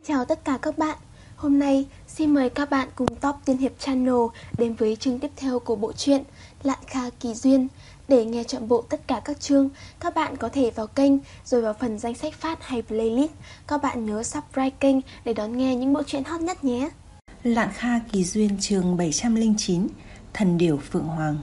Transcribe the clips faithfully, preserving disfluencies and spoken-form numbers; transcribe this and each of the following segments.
Chào tất cả các bạn. Hôm nay xin mời các bạn cùng Top Tiên Hiệp Channel đến với chương tiếp theo của bộ truyện Lạn Kha Kỳ Duyên. Để nghe trọn bộ tất cả các chương, các bạn có thể vào kênh rồi vào phần danh sách phát hay playlist. Các bạn nhớ subscribe kênh để đón nghe những bộ truyện hot nhất nhé. Lạn Kha Kỳ Duyên chương bảy trăm lẻ chín, Thần Điểu Phượng Hoàng.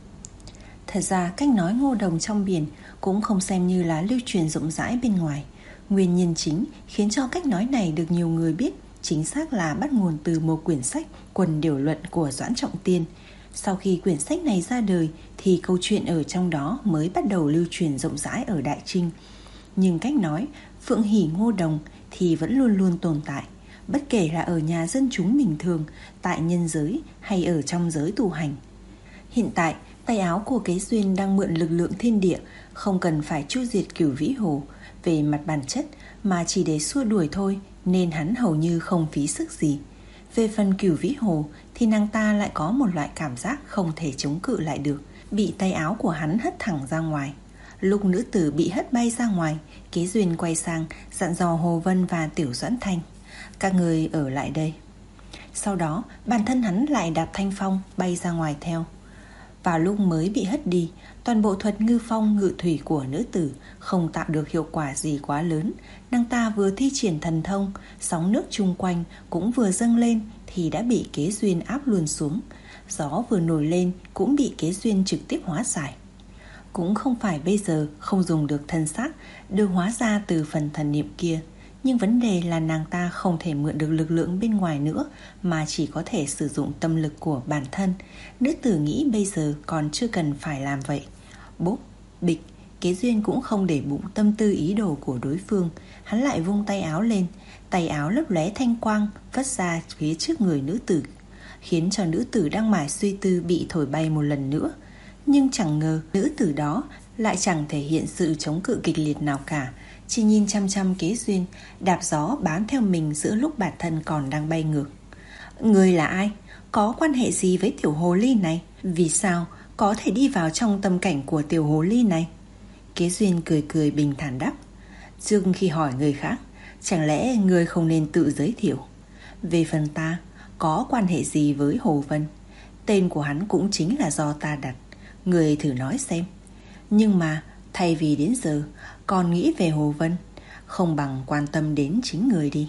Thật ra cách nói ngô đồng trong biển cũng không xem như là lưu truyền rộng rãi bên ngoài. Nguyên nhân chính khiến cho cách nói này được nhiều người biết chính xác là bắt nguồn từ một quyển sách Quần Điểu Luận của Doãn Trọng Tiên. Sau khi quyển sách này ra đời thì câu chuyện ở trong đó mới bắt đầu lưu truyền rộng rãi ở Đại Trinh. Nhưng cách nói Phượng Hỉ Ngô Đồng thì vẫn luôn luôn tồn tại, bất kể là ở nhà dân chúng bình thường, tại nhân giới hay ở trong giới tu hành. Hiện tại, tay áo của Kế Duyên đang mượn lực lượng thiên địa, không cần phải chu diệt Cửu Vĩ Hồ về mặt bản chất mà chỉ để xua đuổi thôi, nên hắn hầu như không phí sức gì. Về phần Cửu Vĩ Hồ thì nàng ta lại có một loại cảm giác không thể chống cự lại được, bị tay áo của hắn hất thẳng ra ngoài. Lúc nữ tử bị hất bay ra ngoài, Kế Duyên quay sang dặn dò Hồ Vân và Tiểu Doãn Thanh: các người ở lại đây. Sau đó bản thân hắn lại đạp thanh phong bay ra ngoài theo. Vào lúc mới bị hất đi, toàn bộ thuật ngư phong ngự thủy của nữ tử không tạo được hiệu quả gì quá lớn. Nàng ta vừa thi triển thần thông, sóng nước chung quanh cũng vừa dâng lên thì đã bị Kế Duyên áp luôn xuống. Gió vừa nổi lên cũng bị Kế Duyên trực tiếp hóa giải. Cũng không phải bây giờ không dùng được thân xác được hóa ra từ phần thần niệm kia, nhưng vấn đề là nàng ta không thể mượn được lực lượng bên ngoài nữa, mà chỉ có thể sử dụng tâm lực của bản thân. Nữ tử nghĩ bây giờ còn chưa cần phải làm vậy. Bốp, bịch, Kế Duyên cũng không để bụng tâm tư ý đồ của đối phương. Hắn lại vung tay áo lên, tay áo lấp lóe thanh quang vất ra phía trước người nữ tử, khiến cho nữ tử đang mải suy tư bị thổi bay một lần nữa. Nhưng chẳng ngờ nữ tử đó lại chẳng thể hiện sự chống cự kịch liệt nào cả, chỉ nhìn chăm chăm Kế Duyên, đạp gió bám theo mình giữa lúc bản thân còn đang bay ngược. Người là ai? Có quan hệ gì với tiểu hồ ly này? Vì sao có thể đi vào trong tâm cảnh của tiểu hồ ly này? Kế Duyên cười cười bình thản đáp: trước khi hỏi người khác, chẳng lẽ người không nên tự giới thiệu? Về phần ta, có quan hệ gì với Hồ Vân? Tên của hắn cũng chính là do ta đặt. Người thử nói xem. Nhưng mà thay vì đến giờ còn nghĩ về Hồ Vân, không bằng quan tâm đến chính người đi.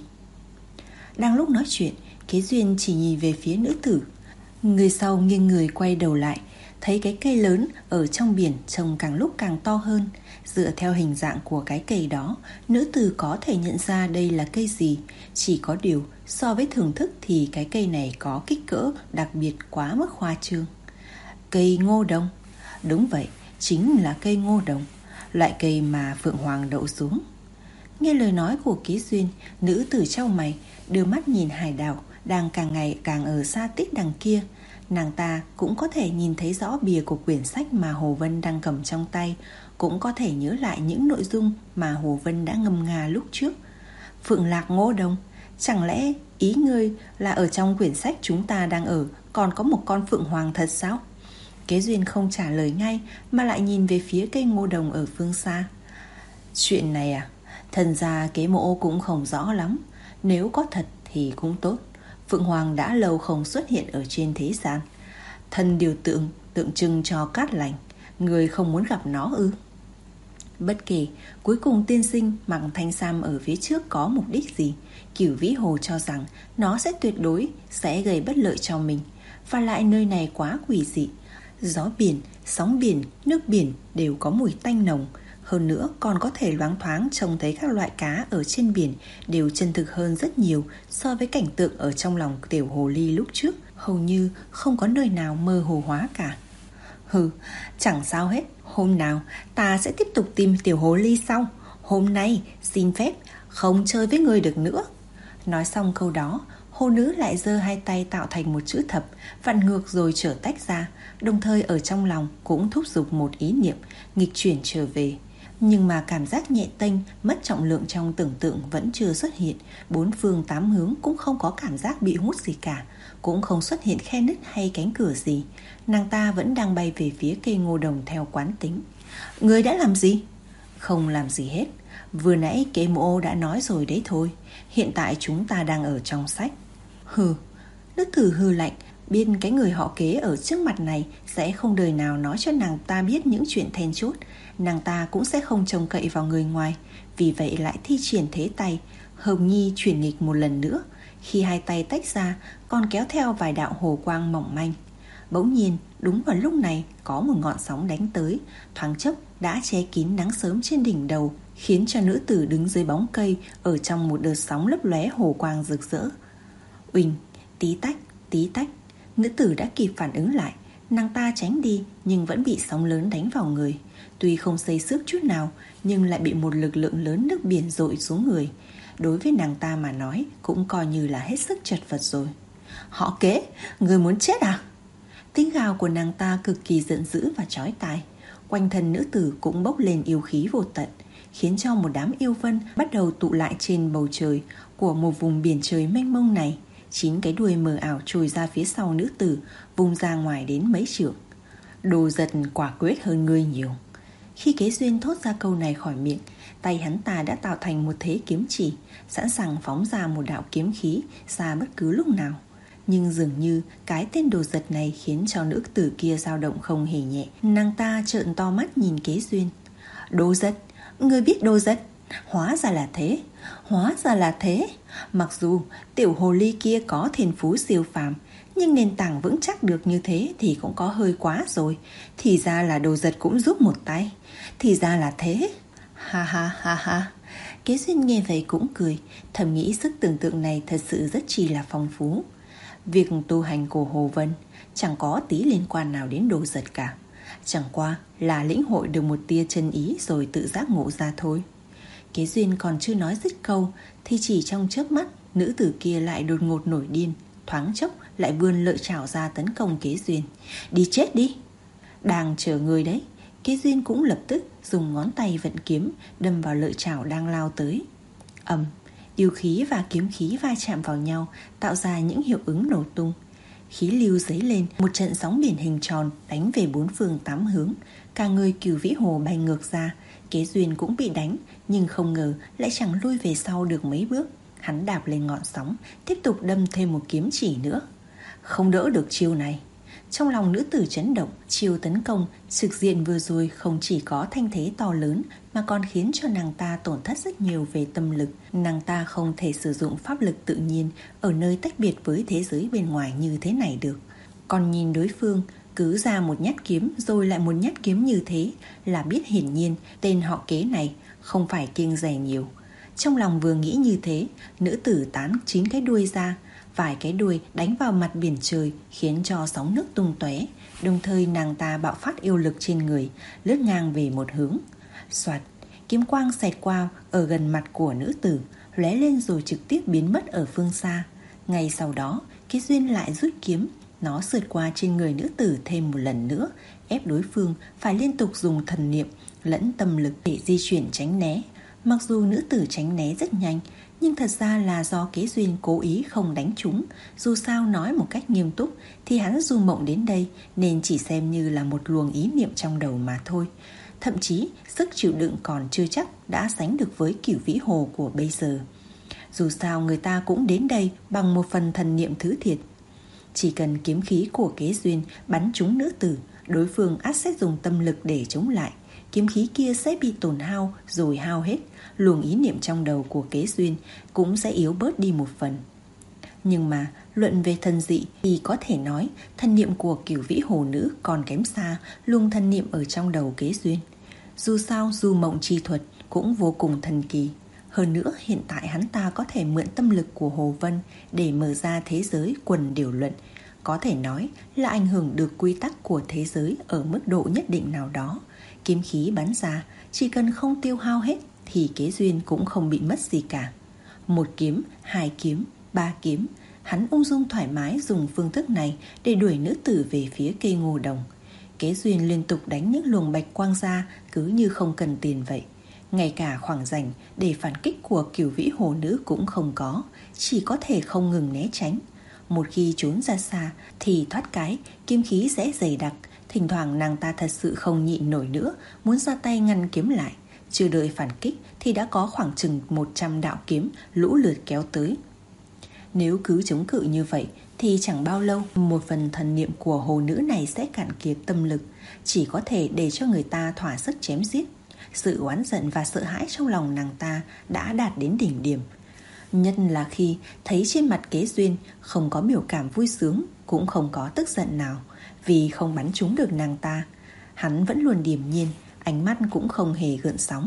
Đang lúc nói chuyện, Kế Duyên chỉ nhìn về phía nữ tử. Người sau nghiêng người quay đầu lại, thấy cái cây lớn ở trong biển trông càng lúc càng to hơn. Dựa theo hình dạng của cái cây đó, nữ tử có thể nhận ra đây là cây gì. Chỉ có điều so với thưởng thức thì cái cây này có kích cỡ đặc biệt quá mức khoa trương. Cây ngô đồng. Đúng vậy, chính là cây ngô đồng, loại cây mà Phượng Hoàng đậu xuống. Nghe lời nói của Kế Duyên, nữ tử chau mày, đưa mắt nhìn hải đảo đang càng ngày càng ở xa tít đằng kia. Nàng ta cũng có thể nhìn thấy rõ bìa của quyển sách mà Hồ Vân đang cầm trong tay, cũng có thể nhớ lại những nội dung mà Hồ Vân đã ngâm nga lúc trước. Phượng Lạc Ngô Đồng, chẳng lẽ ý ngươi là ở trong quyển sách chúng ta đang ở còn có một con Phượng Hoàng thật sao? Kế Duyên không trả lời ngay mà lại nhìn về phía cây ngô đồng ở phương xa. Chuyện này à, thần ra Kế Mộ cũng không rõ lắm. Nếu có thật thì cũng tốt. Phượng Hoàng đã lâu không xuất hiện ở trên thế gian. Thần điều tượng tượng trưng cho cát lành, người không muốn gặp nó ư? Bất kể cuối cùng tiên sinh mặc thanh sam ở phía trước có mục đích gì, Cửu Vĩ Hồ cho rằng nó sẽ tuyệt đối sẽ gây bất lợi cho mình. Và lại nơi này quá quỷ dị, gió biển, sóng biển, nước biển đều có mùi tanh nồng. Hơn nữa còn có thể loáng thoáng trông thấy các loại cá ở trên biển đều chân thực hơn rất nhiều so với cảnh tượng ở trong lòng tiểu hồ ly lúc trước. Hầu như không có nơi nào mơ hồ hóa cả. Hừ, chẳng sao hết. Hôm nào ta sẽ tiếp tục tìm tiểu hồ ly sau. Hôm nay xin phép không chơi với người được nữa. Nói xong câu đó, hồ nữ lại giơ hai tay tạo thành một chữ thập, vặn ngược rồi trở tách ra, đồng thời ở trong lòng cũng thúc giục một ý niệm nghịch chuyển trở về. Nhưng mà cảm giác nhẹ tênh, mất trọng lượng trong tưởng tượng vẫn chưa xuất hiện. Bốn phương tám hướng cũng không có cảm giác bị hút gì cả, cũng không xuất hiện khe nứt hay cánh cửa gì. Nàng ta vẫn đang bay về phía cây ngô đồng theo quán tính. Người đã làm gì? Không làm gì hết. Vừa nãy kế mộ đã nói rồi đấy thôi. Hiện tại chúng ta đang ở trong sách. Hừ. Nữ tử hừ lạnh, biết cái người họ Kế ở trước mặt này sẽ không đời nào nói cho nàng ta biết những chuyện then chốt. Nàng ta cũng sẽ không trông cậy vào người ngoài. Vì vậy lại thi triển thế tay Hồng Nhi chuyển nghịch một lần nữa. Khi hai tay tách ra, còn kéo theo vài đạo hồ quang mỏng manh. Bỗng nhiên, đúng vào lúc này, có một ngọn sóng đánh tới, thoáng chốc đã che kín nắng sớm trên đỉnh đầu, khiến cho nữ tử đứng dưới bóng cây ở trong một đợt sóng lấp lóe hồ quang rực rỡ. Uỳnh, tí tách, tí tách, nữ tử đã kịp phản ứng lại. Nàng ta tránh đi nhưng vẫn bị sóng lớn đánh vào người. Tuy không xây xước chút nào, nhưng lại bị một lực lượng lớn nước biển dội xuống người. Đối với nàng ta mà nói, cũng coi như là hết sức chật vật rồi. Họ Kế, người muốn chết à? Tiếng gào của nàng ta cực kỳ giận dữ và chói tai. Quanh thân nữ tử cũng bốc lên yêu khí vô tận, khiến cho một đám yêu vân bắt đầu tụ lại trên bầu trời của một vùng biển trời mênh mông này. Chín cái đuôi mờ ảo trồi ra phía sau nữ tử, vùng ra ngoài đến mấy trượng. Đồ Giật quả quyết hơn ngươi nhiều. Khi Kế Duyên thốt ra câu này khỏi miệng, tay hắn ta đã tạo thành một thế kiếm chỉ, sẵn sàng phóng ra một đạo kiếm khí xa bất cứ lúc nào. Nhưng dường như cái tên Đồ Giật này khiến cho nữ tử kia dao động không hề nhẹ. Nàng ta trợn to mắt nhìn Kế Duyên. Đồ Giật, ngươi biết Đồ Giật? Hóa ra là thế, hóa ra là thế. Mặc dù tiểu hồ ly kia có thiên phú siêu phàm, nhưng nền tảng vững chắc được như thế thì cũng có hơi quá rồi. Thì ra là Đồ Giật cũng giúp một tay. Thì ra là thế. Ha ha ha ha. Kế Duyên nghe vậy cũng cười, thầm nghĩ sức tưởng tượng này thật sự rất chi là phong phú. Việc tu hành của Hồ Vân chẳng có tí liên quan nào đến Đồ Giật cả. Chẳng qua là lĩnh hội được một tia chân ý rồi tự giác ngộ ra thôi. Kế Duyên còn chưa nói dứt câu thì chỉ trong chớp mắt, nữ tử kia lại đột ngột nổi điên, thoáng chốc lại vươn lợi chảo ra tấn công Kế Duyên. Đi chết đi. Đang chờ người đấy. Kế Duyên cũng lập tức dùng ngón tay vận kiếm đâm vào lợi chảo đang lao tới. Ầm, yêu khí và kiếm khí va chạm vào nhau, tạo ra những hiệu ứng nổ tung. Khí lưu dấy lên, một trận sóng biển hình tròn đánh về bốn phương tám hướng. Cả người Cửu Vĩ Hồ bay ngược ra. Kế Duyên cũng bị đánh, nhưng không ngờ lại chẳng lui về sau được mấy bước. Hắn đạp lên ngọn sóng, tiếp tục đâm thêm một kiếm chỉ nữa. Không đỡ được chiêu này. Trong lòng nữ tử chấn động, chiêu tấn công trực diện vừa rồi không chỉ có thanh thế to lớn mà còn khiến cho nàng ta tổn thất rất nhiều về tâm lực. Nàng ta không thể sử dụng pháp lực tự nhiên ở nơi tách biệt với thế giới bên ngoài như thế này được. Còn nhìn đối phương cứ ra một nhát kiếm rồi lại một nhát kiếm như thế là biết hiển nhiên tên họ Kế này không phải kiêng dè nhiều. Trong lòng vừa nghĩ như thế, nữ tử tán chín cái đuôi ra, vài cái đuôi đánh vào mặt biển trời khiến cho sóng nước tung tóe. Đồng thời nàng ta bạo phát yêu lực trên người, lướt ngang về một hướng. Soạt, kiếm quang xẹt qua ở gần mặt của nữ tử, lóe lên rồi trực tiếp biến mất ở phương xa. Ngay sau đó, Kế Duyên lại rút kiếm, nó sượt qua trên người nữ tử thêm một lần nữa, ép đối phương phải liên tục dùng thần niệm lẫn tâm lực để di chuyển tránh né. Mặc dù nữ tử tránh né rất nhanh, nhưng thật ra là do Kế Duyên cố ý không đánh trúng. Dù sao nói một cách nghiêm túc thì hắn du mộng đến đây nên chỉ xem như là một luồng ý niệm trong đầu mà thôi. Thậm chí sức chịu đựng còn chưa chắc đã sánh được với Cửu Vĩ Hồ của bây giờ. Dù sao người ta cũng đến đây bằng một phần thần niệm thứ thiệt. Chỉ cần kiếm khí của Kế Duyên bắn trúng nữ tử, đối phương ắt sẽ dùng tâm lực để chống lại. Kiếm khí kia sẽ bị tổn hao rồi hao hết, luồng ý niệm trong đầu của Kế Duyên cũng sẽ yếu bớt đi một phần. Nhưng mà luận về thần dị thì có thể nói thần niệm của Cửu Vĩ Hồ nữ còn kém xa luồng thần niệm ở trong đầu Kế Duyên. Dù sao du mộng chi thuật cũng vô cùng thần kỳ. Hơn nữa hiện tại hắn ta có thể mượn tâm lực của Hồ Vân để mở ra thế giới quần điều luận. Có thể nói là ảnh hưởng được quy tắc của thế giới ở mức độ nhất định nào đó. Kiếm khí bắn ra, chỉ cần không tiêu hao hết thì Kế Duyên cũng không bị mất gì cả. Một kiếm, hai kiếm, ba kiếm, hắn ung dung thoải mái dùng phương thức này để đuổi nữ tử về phía cây ngô đồng. Kế Duyên liên tục đánh những luồng bạch quang ra cứ như không cần tiền vậy. Ngay cả khoảng rảnh để phản kích của Cửu Vĩ Hồ nữ cũng không có, chỉ có thể không ngừng né tránh. Một khi trốn ra xa thì thoát cái kiếm khí sẽ dày đặc. Thỉnh thoảng nàng ta thật sự không nhịn nổi nữa, muốn ra tay ngăn kiếm lại. Chưa đợi phản kích thì đã có khoảng chừng một trăm đạo kiếm lũ lượt kéo tới. Nếu cứ chống cự như vậy thì chẳng bao lâu một phần thần niệm của hồ nữ này sẽ cạn kiệt tâm lực, chỉ có thể để cho người ta thỏa sức chém giết. Sự oán giận và sợ hãi trong lòng nàng ta đã đạt đến đỉnh điểm. Nhất là khi thấy trên mặt Kế Duyên không có biểu cảm vui sướng, cũng không có tức giận nào, vì không bắn trúng được nàng ta. Hắn vẫn luôn điềm nhiên, ánh mắt cũng không hề gợn sóng.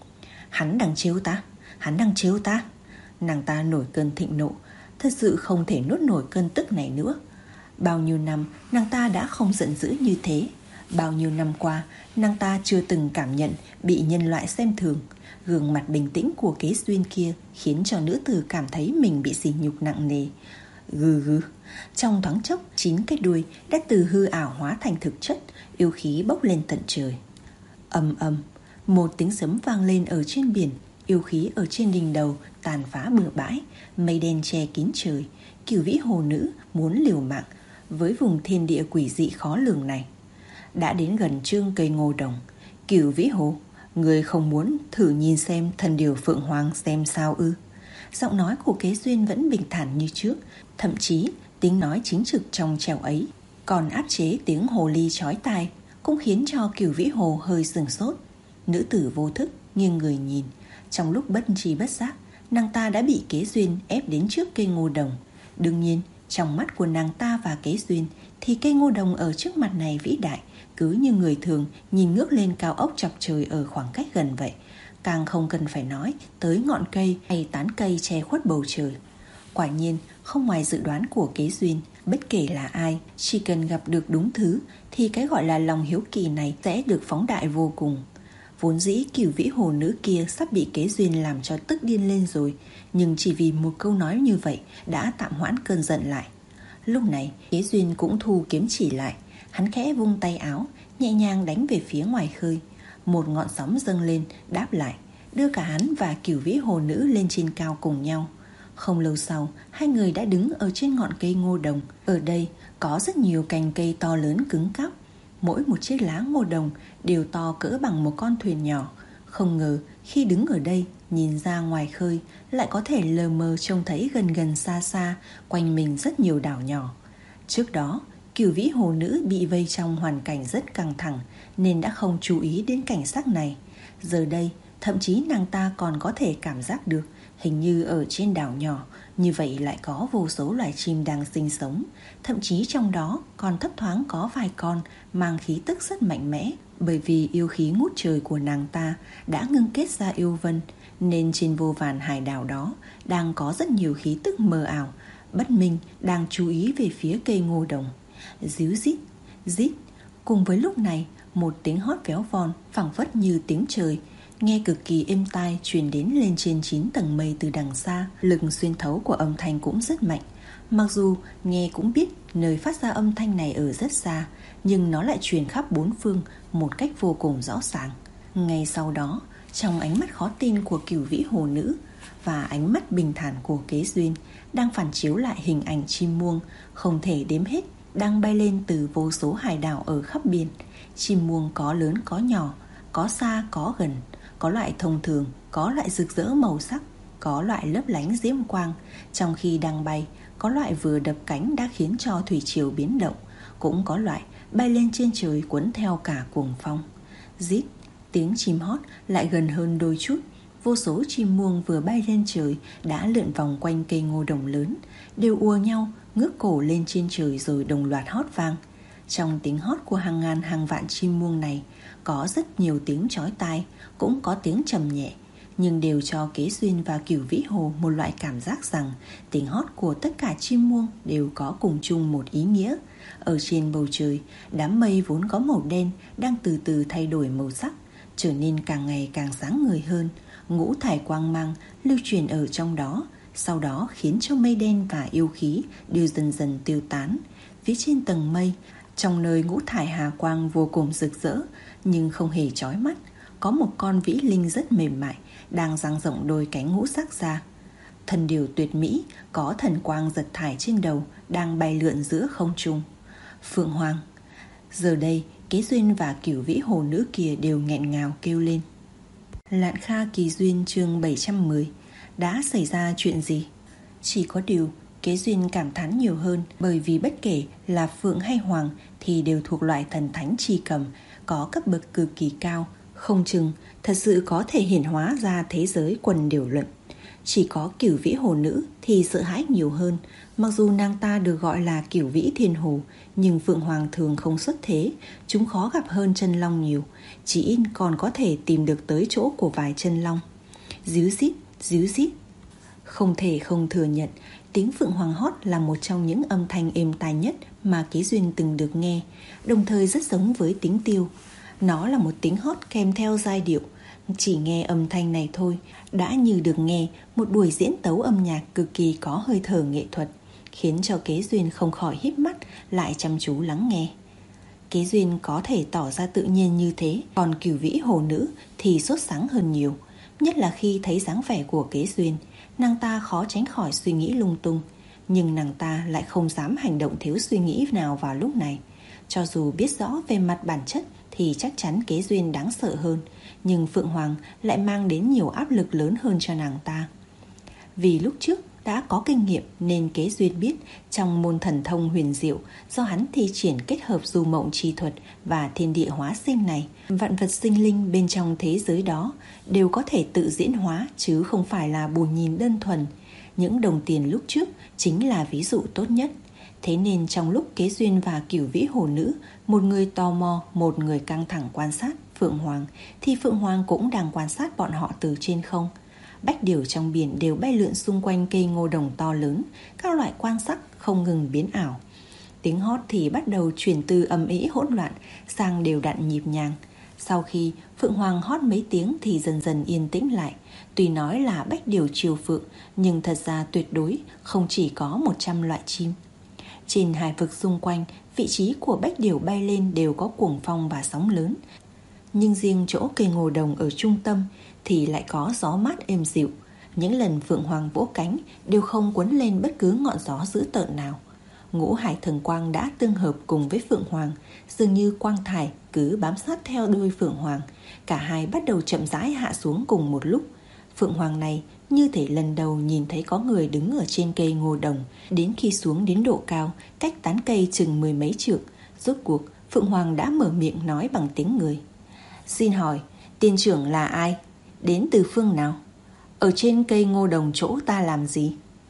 Hắn đang trêu ta, hắn đang trêu ta. Nàng ta nổi cơn thịnh nộ, thật sự không thể nuốt nổi cơn tức này nữa. Bao nhiêu năm nàng ta đã không giận dữ như thế. Bao nhiêu năm qua nàng ta chưa từng cảm nhận bị nhân loại xem thường. Gương mặt bình tĩnh của Kế Duyên kia khiến cho nữ tử cảm thấy mình bị sỉ nhục nặng nề. Gừ gừ. Trong thoáng chốc, chín cái đuôi đã từ hư ảo hóa thành thực chất, yêu khí bốc lên tận trời. Ầm ầm, một tiếng sấm vang lên ở trên biển, yêu khí ở trên đỉnh đầu tàn phá bừa bãi, mây đen che kín trời. Cửu vĩ hồ nữ muốn liều mạng với vùng thiên địa quỷ dị khó lường này. Đã đến gần trương cây ngô đồng. Cửu vĩ hồ, người không muốn thử nhìn xem thần điều phượng hoàng xem sao ư? Giọng nói của Kế Duyên vẫn bình thản như trước, thậm chí tiếng nói chính trực trong trẻo ấy còn áp chế tiếng hồ ly chói tai, cũng khiến cho Cửu vĩ hồ hơi sừng sốt. Nữ tử vô thức nghiêng người nhìn, trong lúc bất tri bất giác, nàng ta đã bị Kế Duyên ép đến trước cây ngô đồng. Đương nhiên, trong mắt của nàng ta và Kế Duyên thì cây ngô đồng ở trước mặt này vĩ đại, cứ như người thường nhìn ngước lên cao ốc chọc trời ở khoảng cách gần vậy. Càng không cần phải nói tới ngọn cây hay tán cây che khuất bầu trời. Quả nhiên, không ngoài dự đoán của Kế Duyên, bất kể là ai, chỉ cần gặp được đúng thứ thì cái gọi là lòng hiếu kỳ này sẽ được phóng đại vô cùng. Vốn dĩ Cửu vĩ hồ nữ kia sắp bị Kế Duyên làm cho tức điên lên rồi, nhưng chỉ vì một câu nói như vậy đã tạm hoãn cơn giận lại. Lúc này Kế Duyên cũng thu kiếm chỉ lại. Hắn khẽ vung tay áo, nhẹ nhàng đánh về phía ngoài khơi. Một ngọn sóng dâng lên đáp lại, đưa cả hắn và Cửu vĩ hồ nữ lên trên cao cùng nhau. Không lâu sau, hai người đã đứng ở trên ngọn cây ngô đồng. Ở đây có rất nhiều cành cây to lớn cứng cáp. Mỗi một chiếc lá ngô đồng đều to cỡ bằng một con thuyền nhỏ. Không ngờ khi đứng ở đây, nhìn ra ngoài khơi lại có thể lờ mờ trông thấy gần gần xa xa quanh mình rất nhiều đảo nhỏ. Trước đó, Cửu vĩ hồ nữ bị vây trong hoàn cảnh rất căng thẳng nên đã không chú ý đến cảnh sắc này. Giờ đây, thậm chí nàng ta còn có thể cảm giác được hình như ở trên đảo nhỏ như vậy lại có vô số loài chim đang sinh sống. Thậm chí trong đó còn thấp thoáng có vài con mang khí tức rất mạnh mẽ. Bởi vì yêu khí ngút trời của nàng ta đã ngưng kết ra yêu vân, nên trên vô vàn hải đảo đó đang có rất nhiều khí tức mờ ảo, bất minh đang chú ý về phía cây ngô đồng. Díu rít, rít. Cùng với lúc này, một tiếng hót véo von phảng phất như tiếng trời, nghe cực kỳ êm tai truyền đến lên trên chín tầng mây từ đằng xa. Lực xuyên thấu của âm thanh cũng rất mạnh. Mặc dù nghe cũng biết nơi phát ra âm thanh này ở rất xa, nhưng nó lại truyền khắp bốn phương một cách vô cùng rõ ràng. Ngay sau đó, trong ánh mắt khó tin của Cửu vĩ hồ nữ và ánh mắt bình thản của Kế Duyên đang phản chiếu lại hình ảnh chim muông không thể đếm hết đang bay lên từ vô số hải đảo ở khắp biển. Chim muông có lớn có nhỏ, có xa có gần, có loại thông thường, có loại rực rỡ màu sắc, có loại lấp lánh diễm quang. Trong khi đang bay, có loại vừa đập cánh đã khiến cho thủy triều biến động, cũng có loại bay lên trên trời cuốn theo cả cuồng phong. Rít, tiếng chim hót lại gần hơn đôi chút. Vô số chim muông vừa bay lên trời đã lượn vòng quanh cây ngô đồng lớn, đều ùa nhau ngước cổ lên trên trời rồi đồng loạt hót vang. Trong tiếng hót của hàng ngàn hàng vạn chim muông này có rất nhiều tiếng chói tai, cũng có tiếng trầm nhẹ, nhưng đều cho Kế Duyên và Cửu vĩ hồ một loại cảm giác rằng tiếng hót của tất cả chim muông đều có cùng chung một ý nghĩa. Ở trên bầu trời, đám mây vốn có màu đen đang từ từ thay đổi màu sắc, trở nên càng ngày càng sáng ngời hơn. Ngũ thải quang mang lưu truyền ở trong đó, sau đó khiến cho mây đen và yêu khí đều dần dần tiêu tán. Phía trên tầng mây, trong nơi ngũ thải hà quang vô cùng rực rỡ nhưng không hề chói mắt, có một con vĩ linh rất mềm mại đang dang rộng đôi cánh ngũ sắc ra. Thần điều tuyệt mỹ có thần quang giật thải trên đầu đang bay lượn giữa không trung. Phượng Hoàng. Giờ đây, Kế Duyên và Cửu vĩ hồ nữ kia đều nghẹn ngào kêu lên. Lạn Kha Kỳ Duyên chương bảy trăm mười. Đã xảy ra chuyện gì? Chỉ có điều Kế Duyên cảm thán nhiều hơn, bởi vì bất kể là Phượng hay Hoàng thì đều thuộc loại thần thánh chi cầm, có cấp bậc cực kỳ cao, không chừng thật sự có thể hiển hóa ra thế giới quần điều luận. Chỉ có Cửu Vĩ Hồ Nữ thì sợ hãi nhiều hơn. Mặc dù nàng ta được gọi là Cửu Vĩ Thiên Hồ, nhưng Phượng Hoàng thường không xuất thế, chúng khó gặp hơn chân long nhiều, chỉ ít còn có thể tìm được tới chỗ của vài chân long. Díu dít, díu dít. Không thể không thừa nhận, tiếng Phượng Hoàng hót là một trong những âm thanh êm tai nhất mà Kế Duyên từng được nghe, đồng thời rất giống với tiếng tiêu. Nó là một tiếng hót kèm theo giai điệu. Chỉ nghe âm thanh này thôi đã như được nghe một buổi diễn tấu âm nhạc cực kỳ có hơi thở nghệ thuật, khiến cho Kế Duyên không khỏi híp mắt lại chăm chú lắng nghe. Kế Duyên có thể tỏ ra tự nhiên như thế, còn Cửu Vĩ Hồ Nữ thì sốt sắng hơn nhiều. Nhất là khi thấy dáng vẻ của Kế Duyên, nàng ta khó tránh khỏi suy nghĩ lung tung, nhưng nàng ta lại không dám hành động thiếu suy nghĩ nào vào lúc này. Cho dù biết rõ về mặt bản chất thì chắc chắn Kế Duyên đáng sợ hơn, nhưng Phượng Hoàng lại mang đến nhiều áp lực lớn hơn cho nàng ta. Vì lúc trước đã có kinh nghiệm nên Kế Duyên biết trong môn thần thông huyền diệu do hắn thi triển kết hợp du mộng chi thuật và thiên địa hóa sinh này, vạn vật sinh linh bên trong thế giới đó đều có thể tự diễn hóa chứ không phải là bù nhìn đơn thuần. Những đồng tiền lúc trước chính là ví dụ tốt nhất. Thế nên trong lúc Kế Duyên và Cửu Vĩ Hồ Nữ, một người tò mò, một người căng thẳng quan sát Phượng Hoàng, thì Phượng Hoàng cũng đang quan sát bọn họ từ trên không. Bách điểu trong biển đều bay lượn xung quanh cây ngô đồng to lớn, các loại quan sắc không ngừng biến ảo. Tiếng hót thì bắt đầu chuyển từ ầm ĩ hỗn loạn sang đều đặn nhịp nhàng. Sau khi Phượng Hoàng hót mấy tiếng thì dần dần yên tĩnh lại. Tuy nói là bách điểu triều phượng, nhưng thật ra tuyệt đối không chỉ có một trăm loại chim. Trên hải vực xung quanh, vị trí của bách điểu bay lên đều có cuồng phong và sóng lớn. Nhưng riêng chỗ cây ngô đồng ở trung tâm thì lại có gió mát êm dịu. Những lần Phượng Hoàng vỗ cánh đều không quấn lên bất cứ ngọn gió dữ tợn nào. Ngũ hải thần quang đã tương hợp cùng với Phượng Hoàng, dường như quang thải cứ bám sát theo đuôi Phượng Hoàng. Cả hai bắt đầu chậm rãi hạ xuống cùng một lúc. Phượng Hoàng này như thể lần đầu nhìn thấy có người đứng ở trên cây ngô đồng, đến khi xuống đến độ cao, cách tán cây chừng mười mấy trượng, rốt cuộc Phượng Hoàng đã mở miệng nói bằng tiếng người. Xin hỏi, tiên trưởng là ai? Đến từ phương nào? Ở trên cây ngô đồng chỗ ta làm gì?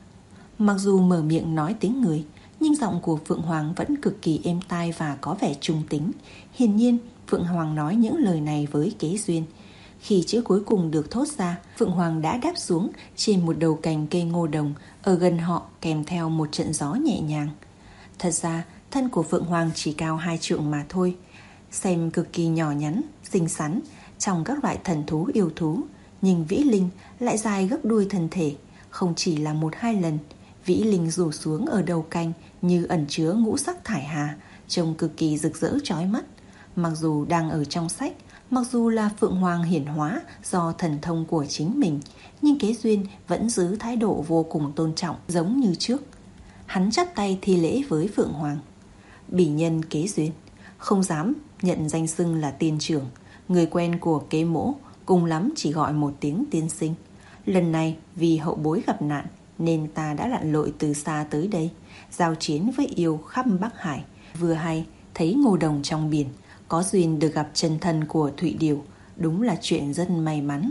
Mặc dù mở miệng nói tiếng người, nhưng giọng của Phượng Hoàng vẫn cực kỳ êm tai và có vẻ trung tính. Hiển nhiên, Phượng Hoàng nói những lời này với Kế Duyên. Khi chữ cuối cùng được thốt ra, Phượng Hoàng đã đáp xuống trên một đầu cành cây ngô đồng ở gần họ, kèm theo một trận gió nhẹ nhàng. Thật ra, thân của Phượng Hoàng chỉ cao hai trượng mà thôi, xem cực kỳ nhỏ nhắn, xinh xắn trong các loại thần thú yêu thú, nhưng Vĩ Linh lại dài gấp đuôi thân thể, không chỉ là một hai lần. Vĩ Linh rủ xuống ở đầu cành như ẩn chứa ngũ sắc thải hà, trông cực kỳ rực rỡ chói mắt. Mặc dù đang ở trong sách, mặc dù là Phượng Hoàng hiển hóa do thần thông của chính mình, nhưng Kế Duyên vẫn giữ thái độ vô cùng tôn trọng giống như trước. Hắn chắp tay thi lễ với Phượng Hoàng. Bỉ nhân Kế Duyên, không dám nhận danh xưng là tiên trưởng, người quen của Kế mỗ, cùng lắm chỉ gọi một tiếng tiên sinh. Lần này vì hậu bối gặp nạn nên ta đã lặn lội từ xa tới đây, giao chiến với yêu khắp Bắc Hải. Vừa hay thấy ngô đồng trong biển, có duyên được gặp chân thân của Thụy Điều, đúng là chuyện rất may mắn.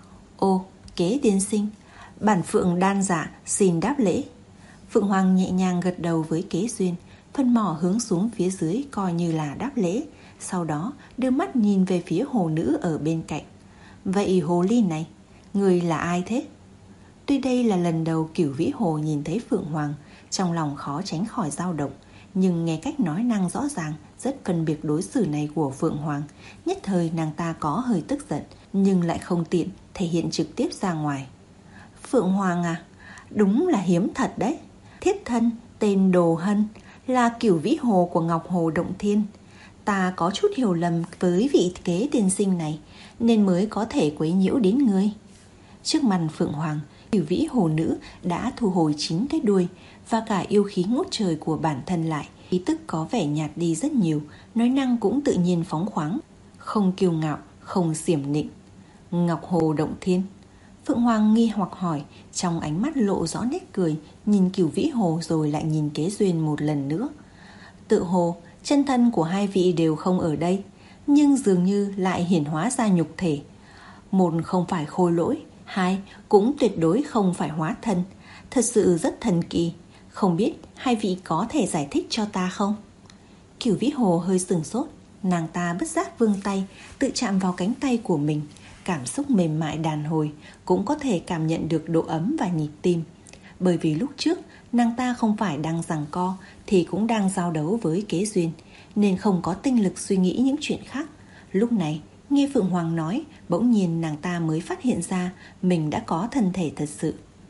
Ô, Kế tiên sinh, bản Phượng đan dạ xin đáp lễ. Phượng Hoàng nhẹ nhàng gật đầu với Kế Duyên, phân mỏ hướng xuống phía dưới coi như là đáp lễ. Sau đó đưa mắt nhìn về phía hồ nữ ở bên cạnh. Vậy hồ ly này, người là ai thế? Tuy đây là lần đầu Cửu Vĩ Hồ nhìn thấy Phượng Hoàng, trong lòng khó tránh khỏi dao động, nhưng nghe cách nói năng rõ ràng, rất phân biệt đối xử này của Phượng Hoàng, nhất thời nàng ta có hơi tức giận, nhưng lại không tiện thể hiện trực tiếp ra ngoài. Phượng Hoàng à, đúng là hiếm thật đấy. Thiếp thân tên Đồ Hân, là Cửu Vĩ Hồ của Ngọc Hồ Động Thiên. Ta có chút hiểu lầm với vị Kế tiên sinh này, nên mới có thể quấy nhiễu đến ngươi. Trước mặt Phượng Hoàng, Cửu Vĩ Hồ Nữ đã thu hồi chính cái đuôi và cả yêu khí ngút trời của bản thân lại, ý tức có vẻ nhạt đi rất nhiều, nói năng cũng tự nhiên phóng khoáng, không kiêu ngạo, không xiểm nịnh. Ngọc Hồ Động Thiên. Phượng Hoàng nghi hoặc hỏi, trong ánh mắt lộ rõ nét cười, nhìn Cửu Vĩ Hồ rồi lại nhìn Kế Duyên một lần nữa. Tự hồ chân thân của hai vị đều không ở đây, nhưng dường như lại hiển hóa ra nhục thể. Một không phải khôi lỗi, hai cũng tuyệt đối không phải hóa thân. Thật sự rất thần kỳ. Không biết hai vị có thể giải thích cho ta không? Cửu Vĩ Hồ hơi sửng sốt. Nàng ta bất giác vươn tay, tự chạm vào cánh tay của mình. Cảm xúc mềm mại đàn hồi, cũng có thể cảm nhận được độ ấm và nhịp tim. Bởi vì lúc trước nàng ta không phải đang giằng co, thì cũng đang giao đấu với Kế Duyên, nên không có tinh lực suy nghĩ những chuyện khác. Lúc này nghe Phượng Hoàng nói, bỗng nhiên nàng ta mới phát hiện ra mình đã có thân thể thật sự.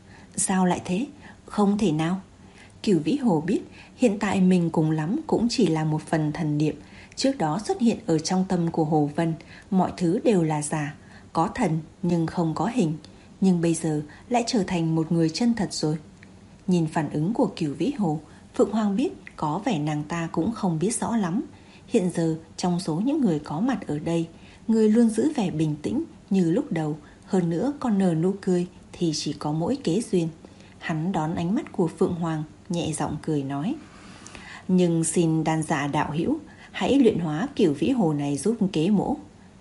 Sao lại thế? Không thể nào. Cửu Vĩ Hồ biết hiện tại mình cùng lắm cũng chỉ là một phần thần niệm trước đó xuất hiện ở trong tâm của Hồ Vân. Mọi thứ đều là giả, có thần nhưng không có hình, nhưng bây giờ lại trở thành một người chân thật rồi. Nhìn phản ứng của Cửu Vĩ Hồ, Phượng Hoàng biết có vẻ nàng ta cũng không biết rõ lắm. Hiện giờ trong số những người có mặt ở đây, người luôn giữ vẻ bình tĩnh như lúc đầu, hơn nữa còn nở nụ cười thì chỉ có mỗi Kế Duyên. Hắn đón ánh mắt của Phượng Hoàng, nhẹ giọng cười nói: Nhưng xin đan dạ đạo hữu, hãy luyện hóa Cửu Vĩ Hồ này giúp Kế mỗ.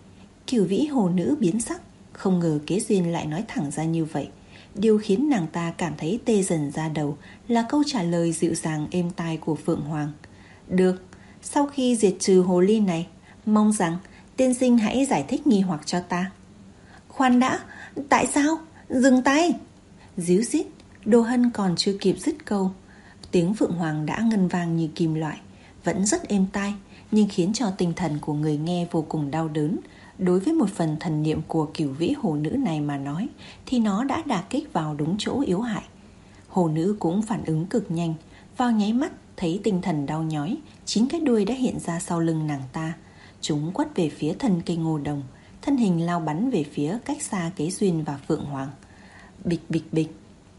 Cửu Vĩ Hồ nữ biến sắc, không ngờ Kế Duyên lại nói thẳng ra như vậy. Điều khiến nàng ta cảm thấy tê dần da đầu là câu trả lời dịu dàng êm tai của Phượng Hoàng. Được, sau khi diệt trừ hồ ly này, mong rằng tiên sinh hãy giải thích nghi hoặc cho ta. Khoan đã, tại sao? Dừng tay! Díu dít, Đồ Hân còn chưa kịp dứt câu, tiếng Phượng Hoàng đã ngân vang như kim loại, vẫn rất êm tai, nhưng khiến cho tinh thần của người nghe vô cùng đau đớn. Đối với một phần thần niệm của Cửu Vĩ Hồ nữ này mà nói, thì nó đã đả kích vào đúng chỗ yếu hại. Hồ nữ cũng phản ứng cực nhanh, vào nháy mắt thấy tinh thần đau nhói, chín cái đuôi đã hiện ra sau lưng nàng ta. Chúng quất về phía thân cây ngô đồng, thân hình lao bắn về phía cách xa Kế Duyên và Phượng Hoàng. Bịch bịch bịch,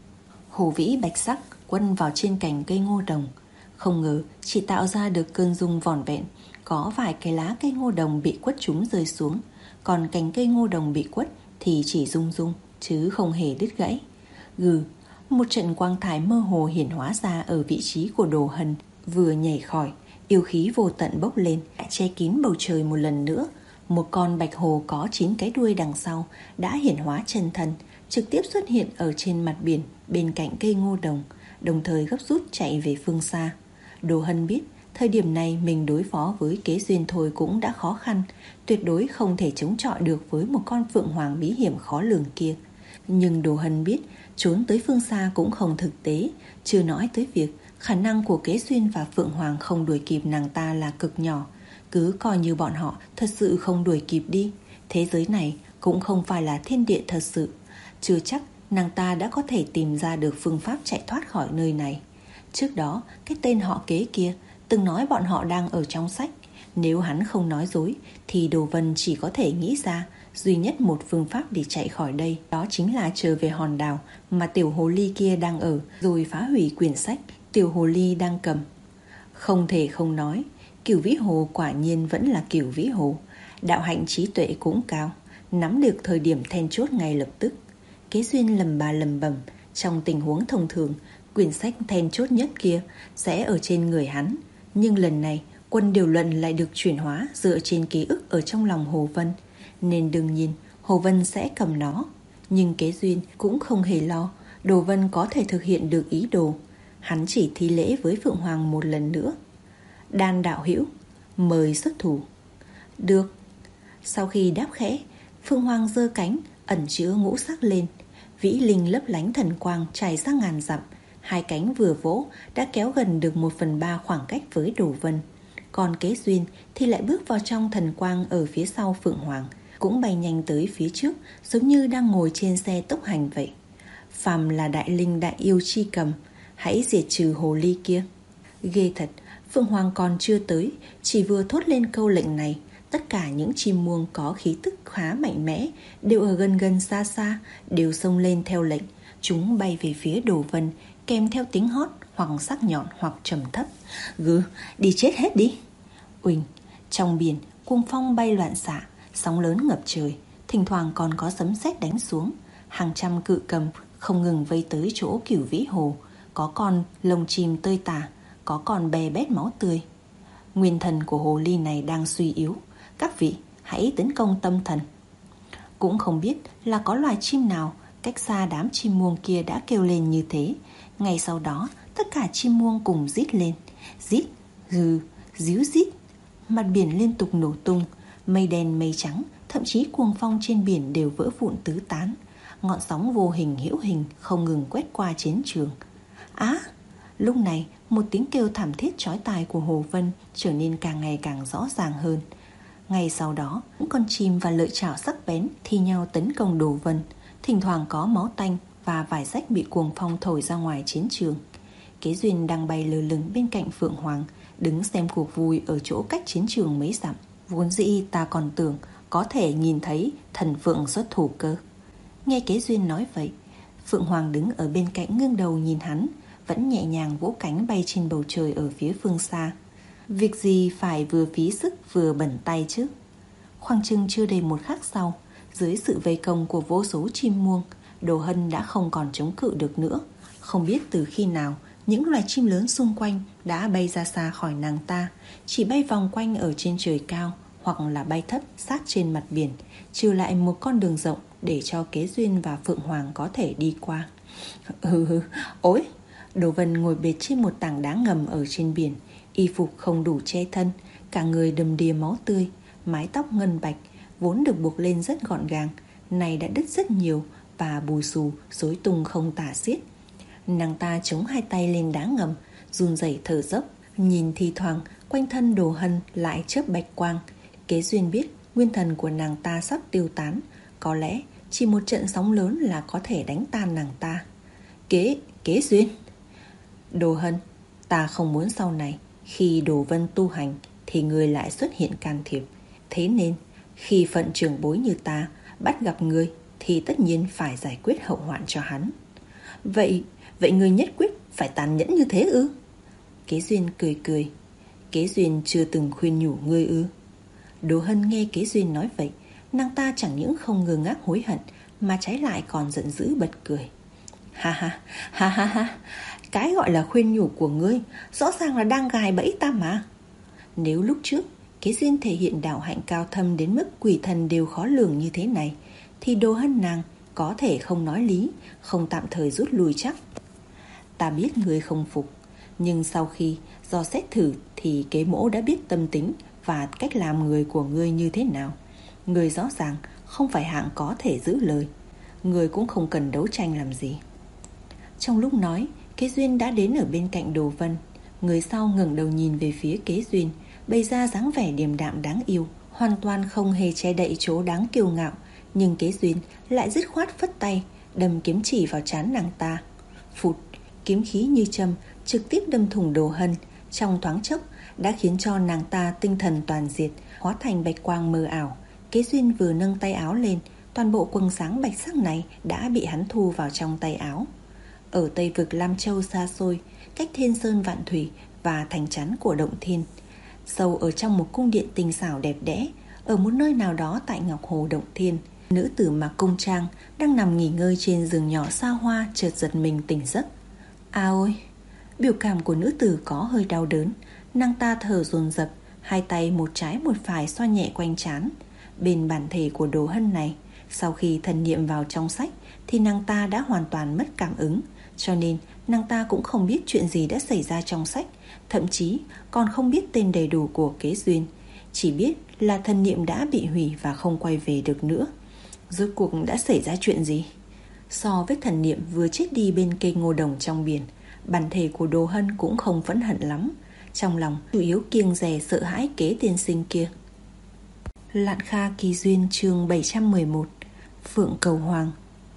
hồ vĩ bạch sắc quấn vào trên cành cây ngô đồng. Không ngờ chỉ tạo ra được cơn rung vỏn vẹn, có vài cái lá cây ngô đồng bị quất chúng rơi xuống, còn cành cây ngô đồng bị quất thì chỉ rung rung chứ không hề đứt gãy. Gừ, một trận quang thải mơ hồ hiển hóa ra ở vị trí của Đồ Hân, vừa nhảy khỏi, yêu khí vô tận bốc lên, che kín bầu trời một lần nữa. Một con bạch hồ có chín cái đuôi đằng sau đã hiển hóa chân thân, trực tiếp xuất hiện ở trên mặt biển bên cạnh cây ngô đồng, đồng thời gấp rút chạy về phương xa. Đồ Hân biết thời điểm này mình đối phó với Kế Duyên thôi cũng đã khó khăn, tuyệt đối không thể chống chọi được với một con Phượng Hoàng bí hiểm khó lường kia. Nhưng Đồ Hân biết trốn tới phương xa cũng không thực tế, chưa nói tới việc khả năng của Kế Duyên và Phượng Hoàng không đuổi kịp nàng ta là cực nhỏ. Cứ coi như bọn họ thật sự không đuổi kịp đi, thế giới này cũng không phải là thiên địa thật sự. Chưa chắc nàng ta đã có thể tìm ra được phương pháp chạy thoát khỏi nơi này. Trước đó cái tên họ Kế kia từng nói bọn họ đang ở trong sách. Nếu hắn không nói dối thì Đồ Vân chỉ có thể nghĩ ra duy nhất một phương pháp để chạy khỏi đây, đó chính là trở về hòn đảo mà tiểu hồ ly kia đang ở, rồi phá hủy quyển sách tiểu hồ ly đang cầm. Không thể không nói, Cửu Vĩ Hồ quả nhiên vẫn là Cửu Vĩ Hồ, đạo hạnh trí tuệ cũng cao, nắm được thời điểm then chốt ngay lập tức. Kế Duyên lầm bà lầm bầm, trong tình huống thông thường quyển sách then chốt nhất kia sẽ ở trên người hắn, nhưng lần này quân điều luận lại được chuyển hóa dựa trên ký ức ở trong lòng Hồ Vân, nên đương nhiên Hồ Vân sẽ cầm nó. Nhưng Kế Duyên cũng không hề lo Đồ Vân có thể thực hiện được ý đồ. Hắn chỉ thi lễ với Phượng Hoàng một lần nữa. Đan đạo hữu, mời xuất thủ. Được. Sau khi đáp khẽ, Phượng Hoàng giơ cánh ẩn chứa ngũ sắc lên, vĩ linh lấp lánh thần quang trải ra ngàn dặm. Hai cánh vừa vỗ đã kéo gần được một phần ba khoảng cách với Đồ Vân. Còn Kế Duyên thì lại bước vào trong thần quang ở phía sau Phượng Hoàng, cũng bay nhanh tới phía trước, giống như đang ngồi trên xe tốc hành vậy. Phàm là đại linh đại yêu chi cầm, hãy diệt trừ hồ ly kia. Ghê thật, Phượng Hoàng còn chưa tới, chỉ vừa thốt lên câu lệnh này, tất cả những chim muông có khí tức khá mạnh mẽ đều ở gần gần xa xa, đều xông lên theo lệnh. Chúng bay về phía Đồ Vân, kèm theo tiếng hót hoặc sắc nhọn hoặc trầm thấp. Gừ, đi chết hết đi. Uỳnh, trong biển cuồng phong bay loạn xạ, sóng lớn ngập trời, thỉnh thoảng còn có sấm sét đánh xuống. Hàng trăm cự cầm không ngừng vây tới chỗ Cửu Vĩ Hồ. Có con lồng chìm tơi tả, có con bè bét máu tươi. Nguyên thần của hồ ly này đang suy yếu. Các vị hãy tấn công tâm thần. Cũng không biết là có loài chim nào cách xa đám chim muông kia đã kêu lên như thế. Ngay sau đó tất cả chim muông cùng rít lên. Rít, hừ, ríu rít. Mặt biển liên tục nổ tung. Mây đen mây trắng, thậm chí cuồng phong trên biển đều vỡ vụn tứ tán. Ngọn sóng vô hình hữu hình không ngừng quét qua chiến trường. Á, à, lúc này một tiếng kêu thảm thiết chói tai của Hồ Vân trở nên càng ngày càng rõ ràng hơn. Ngay sau đó, những con chim và lợi chảo sắc bén thi nhau tấn công Đồ Vân. Thỉnh thoảng có máu tanh và vải rách bị cuồng phong thổi ra ngoài chiến trường. Kế Duyên đang bay lơ lửng bên cạnh Phượng Hoàng, đứng xem cuộc vui ở chỗ cách chiến trường mấy dặm. Vốn dĩ ta còn tưởng có thể nhìn thấy thần Phượng xuất thủ cơ. Nghe Kế Duyên nói vậy, Phượng Hoàng đứng ở bên cạnh ngưng đầu nhìn hắn, vẫn nhẹ nhàng vỗ cánh bay trên bầu trời ở phía phương xa. Việc gì phải vừa phí sức vừa bẩn tay chứ. Khoảng chừng chưa đầy một khắc sau, dưới sự vây công của vô số chim muông, Đồ Hân đã không còn chống cự được nữa. Không biết từ khi nào, những loài chim lớn xung quanh đã bay ra xa khỏi nàng ta, chỉ bay vòng quanh ở trên trời cao, hoặc là bay thấp sát trên mặt biển, trừ lại một con đường rộng để cho Kế Duyên và Phượng Hoàng có thể đi qua. Hừ hừ, ối! Đồ Vân ngồi bệt trên một tảng đá ngầm ở trên biển, y phục không đủ che thân, cả người đầm đìa máu tươi, mái tóc ngân bạch vốn được buộc lên rất gọn gàng, này đã đứt rất nhiều và bù xù rối tung không tả xiết. Nàng ta chống hai tay lên đá ngầm, run rẩy thở dốc, nhìn thi thoảng quanh thân Đồ Hân lại chớp bạch quang. Kế Duyên biết nguyên thần của nàng ta sắp tiêu tán, có lẽ chỉ một trận sóng lớn là có thể đánh tan nàng ta. Kế, Kế Duyên! Đồ Hân, ta không muốn sau này khi Đồ Vân tu hành thì ngươi lại xuất hiện can thiệp. Thế nên khi phận trưởng bối như ta bắt gặp ngươi thì tất nhiên phải giải quyết hậu hoạn cho hắn. Vậy, vậy ngươi nhất quyết phải tàn nhẫn như thế ư? Kế Duyên cười cười. Kế Duyên chưa từng khuyên nhủ ngươi ư? Đồ Hân nghe Kế Duyên nói vậy, nàng ta chẳng những không ngơ ngác hối hận mà trái lại còn giận dữ bật cười. Ha ha, ha ha ha, cái gọi là khuyên nhủ của ngươi rõ ràng là đang gài bẫy ta mà. Nếu lúc trước Kế Duyên thể hiện đạo hạnh cao thâm đến mức quỷ thần đều khó lường như thế này, thì Đồ Hân nàng có thể không nói lý, không tạm thời rút lui chắc. Ta biết ngươi không phục, nhưng sau khi do xét thử thì Kế mỗ đã biết tâm tính và cách làm người của ngươi như thế nào. Ngươi rõ ràng không phải hạng có thể giữ lời, ngươi cũng không cần đấu tranh làm gì. Trong lúc nói, Kế Duyên đã đến ở bên cạnh Đồ Vân. Người sau ngẩng đầu nhìn về phía Kế Duyên, bày ra dáng vẻ điềm đạm đáng yêu, hoàn toàn không hề che đậy chỗ đáng kiêu ngạo. Nhưng Kế Duyên lại dứt khoát phất tay, đâm kiếm chỉ vào trán nàng ta. Phụt, kiếm khí như châm trực tiếp đâm thủng Đồ Hân, trong thoáng chốc đã khiến cho nàng ta tinh thần toàn diệt, hóa thành bạch quang mờ ảo. Kế Duyên vừa nâng tay áo lên, toàn bộ quầng sáng bạch sắc này đã bị hắn thu vào trong tay áo. Ở Tây vực Lam Châu xa xôi, cách Thiên Sơn Vạn Thủy và thành trấn của Động Thiên, sâu ở trong một cung điện tinh xảo đẹp đẽ, ở một nơi nào đó tại Ngọc Hồ Động Thiên, nữ tử mặc cung trang đang nằm nghỉ ngơi trên giường nhỏ xa hoa, chợt giật mình tỉnh giấc. À ôi! Biểu cảm của nữ tử có hơi đau đớn, nàng ta thở dồn dập, hai tay một trái một phải xoa nhẹ quanh trán. Bên bản thể của Đồ Hân này, sau khi thần niệm vào trong sách thì nàng ta đã hoàn toàn mất cảm ứng, cho nên nàng ta cũng không biết chuyện gì đã xảy ra trong sách, thậm chí còn không biết tên đầy đủ của Kế Duyên, chỉ biết là thần niệm đã bị hủy và không quay về được nữa. Rốt cuộc đã xảy ra chuyện gì? So với thần niệm vừa chết đi bên cây ngô đồng trong biển, bản thể của Đồ Hân cũng không phẫn hận lắm, trong lòng chủ yếu kiêng dè sợ hãi Kế tiên sinh kia. Lạn Kha Kỳ Duyên chương bảy trăm mười một. Phượng Cầu Hoàng.